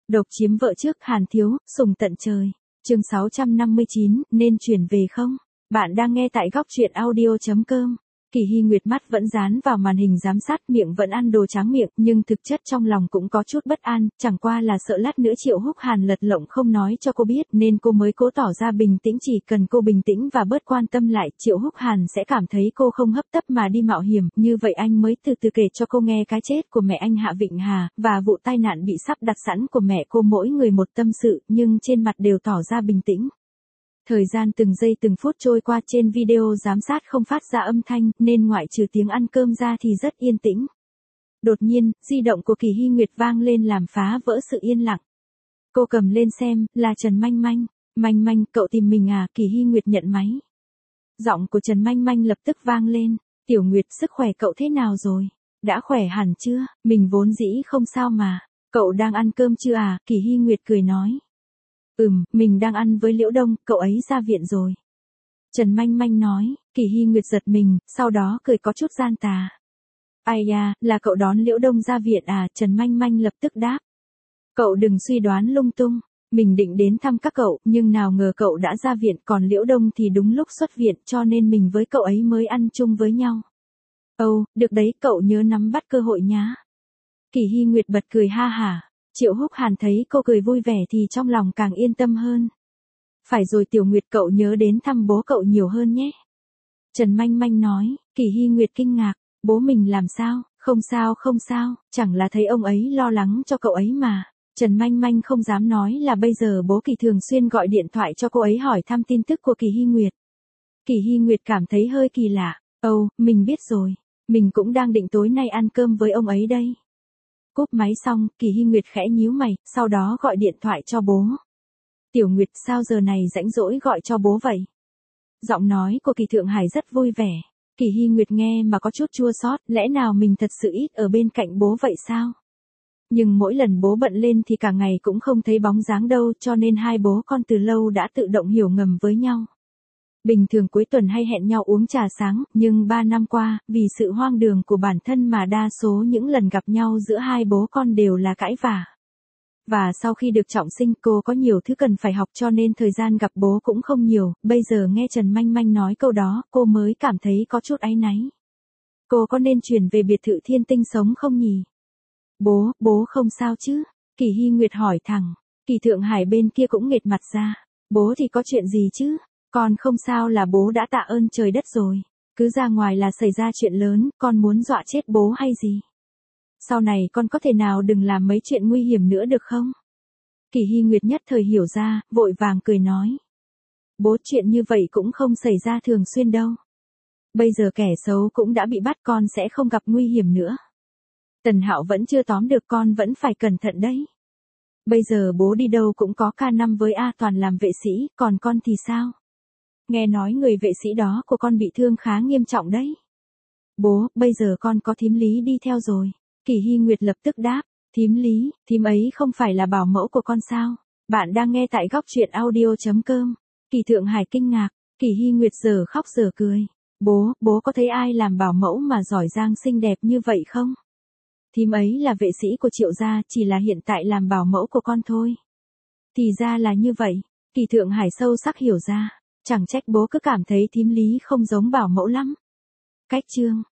Độc chiếm vợ trước Hàn Thiếu, sùng tận trời. Chương 659, nên chuyển về không? Bạn đang nghe tại góc truyện audio.com. Kỳ Hy Nguyệt mắt vẫn dán vào màn hình giám sát, miệng vẫn ăn đồ tráng miệng, nhưng thực chất trong lòng cũng có chút bất an, chẳng qua là sợ lát nữa Triệu Húc Hàn lật lọng không nói cho cô biết, nên cô mới cố tỏ ra bình tĩnh. Chỉ cần cô bình tĩnh và bớt quan tâm lại, Triệu Húc Hàn sẽ cảm thấy cô không hấp tấp mà đi mạo hiểm, như vậy anh mới từ từ kể cho cô nghe cái chết của mẹ anh Hạ Vịnh Hà, và vụ tai nạn bị sắp đặt sẵn của mẹ cô. Mỗi người một tâm sự, nhưng trên mặt đều tỏ ra bình tĩnh. Thời gian từng giây từng phút trôi qua, trên video giám sát không phát ra âm thanh, nên ngoại trừ tiếng ăn cơm ra thì rất yên tĩnh. Đột nhiên, di động của Kỳ Hy Nguyệt vang lên làm phá vỡ sự yên lặng. Cô cầm lên xem, là Trần Manh Manh. Manh Manh, cậu tìm mình à? Kỳ Hy Nguyệt nhận máy. Giọng của Trần Manh Manh lập tức vang lên. Tiểu Nguyệt, sức khỏe cậu thế nào rồi? Đã khỏe hẳn chưa? Mình vốn dĩ không sao mà. Cậu đang ăn cơm chưa à? Kỳ Hy Nguyệt cười nói. Mình đang ăn với Liễu Đông, cậu ấy ra viện rồi. Trần Manh Manh nói. Kỳ Hy Nguyệt giật mình, sau đó cười có chút gian tà. Ai da, là cậu đón Liễu Đông ra viện à? Trần Manh Manh lập tức đáp. Cậu đừng suy đoán lung tung. Mình định đến thăm các cậu, nhưng nào ngờ cậu đã ra viện, còn Liễu Đông thì đúng lúc xuất viện, cho nên mình với cậu ấy mới ăn chung với nhau. Ồ, được đấy, cậu nhớ nắm bắt cơ hội nhá. Kỳ Hy Nguyệt bật cười ha hả. Triệu Húc Hàn thấy cô cười vui vẻ thì trong lòng càng yên tâm hơn. Phải rồi Tiểu Nguyệt, cậu nhớ đến thăm bố cậu nhiều hơn nhé. Trần Manh Manh nói. Kỳ Hy Nguyệt kinh ngạc. Bố mình làm sao? Không sao, chẳng là thấy ông ấy lo lắng cho cậu ấy mà. Trần Manh Manh không dám nói là bây giờ bố Kỳ thường xuyên gọi điện thoại cho cô ấy hỏi thăm tin tức của Kỳ Hy Nguyệt. Kỳ Hy Nguyệt cảm thấy hơi kỳ lạ. Ồ, mình biết rồi. Mình cũng đang định tối nay ăn cơm với ông ấy đây. Cúp máy xong, Kỳ Hy Nguyệt khẽ nhíu mày, sau đó gọi điện thoại cho bố. Tiểu Nguyệt, sao giờ này rảnh rỗi gọi cho bố vậy? Giọng nói của Kỳ Thượng Hải rất vui vẻ. Kỳ Hy Nguyệt nghe mà có chút chua xót, lẽ nào mình thật sự ít ở bên cạnh bố vậy sao? Nhưng mỗi lần bố bận lên thì cả ngày cũng không thấy bóng dáng đâu, cho nên hai bố con từ lâu đã tự động hiểu ngầm với nhau. Bình thường cuối tuần hay hẹn nhau uống trà sáng, nhưng 3 năm qua, vì sự hoang đường của bản thân mà đa số những lần gặp nhau giữa hai bố con đều là cãi vã. Và sau khi được trọng sinh, cô có nhiều thứ cần phải học cho nên thời gian gặp bố cũng không nhiều. Bây giờ nghe Trần Manh Manh nói câu đó, cô mới cảm thấy có chút áy náy. Cô có nên chuyển về biệt thự Thiên Tinh sống không nhỉ? Bố không sao chứ? Kỳ Hy Nguyệt hỏi thẳng. Kỳ Thượng Hải bên kia cũng nghệt mặt ra. Bố thì có chuyện gì chứ? Con không sao là bố đã tạ ơn trời đất rồi. Cứ ra ngoài là xảy ra chuyện lớn, con muốn dọa chết bố hay gì? Sau này con có thể nào đừng làm mấy chuyện nguy hiểm nữa được không? Kỳ Hy Nguyệt nhất thời hiểu ra, vội vàng cười nói. Bố, chuyện như vậy cũng không xảy ra thường xuyên đâu. Bây giờ kẻ xấu cũng đã bị bắt, con sẽ không gặp nguy hiểm nữa. Tần Hạo vẫn chưa tóm được, con vẫn phải cẩn thận đấy. Bây giờ bố đi đâu cũng có K5 với A Toàn làm vệ sĩ, còn con thì sao? Nghe nói người vệ sĩ đó của con bị thương khá nghiêm trọng đấy. Bố, bây giờ con có thím Lý đi theo rồi. Kỳ Hy Nguyệt lập tức đáp. Thím Lý, thím ấy không phải là bảo mẫu của con sao? Bạn đang nghe tại góc truyện audio.com. Kỳ Thượng Hải kinh ngạc. Kỳ Hy Nguyệt giờ khóc giờ cười. Bố có thấy ai làm bảo mẫu mà giỏi giang xinh đẹp như vậy không? Thím ấy là vệ sĩ của Triệu gia, chỉ là hiện tại làm bảo mẫu của con thôi. Thì ra là như vậy. Kỳ Thượng Hải sâu sắc hiểu ra. Chẳng trách bố cứ cảm thấy thím Lý không giống bảo mẫu lắm. Cách chương